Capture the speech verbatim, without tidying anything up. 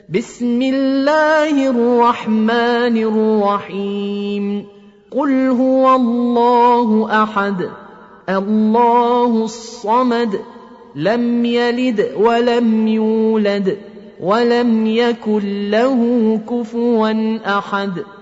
بسم الله الرحمن الرحيم قل هو الله أحد الله الصمد لم يلد ولم يولد ولم يكن له كفوا أحد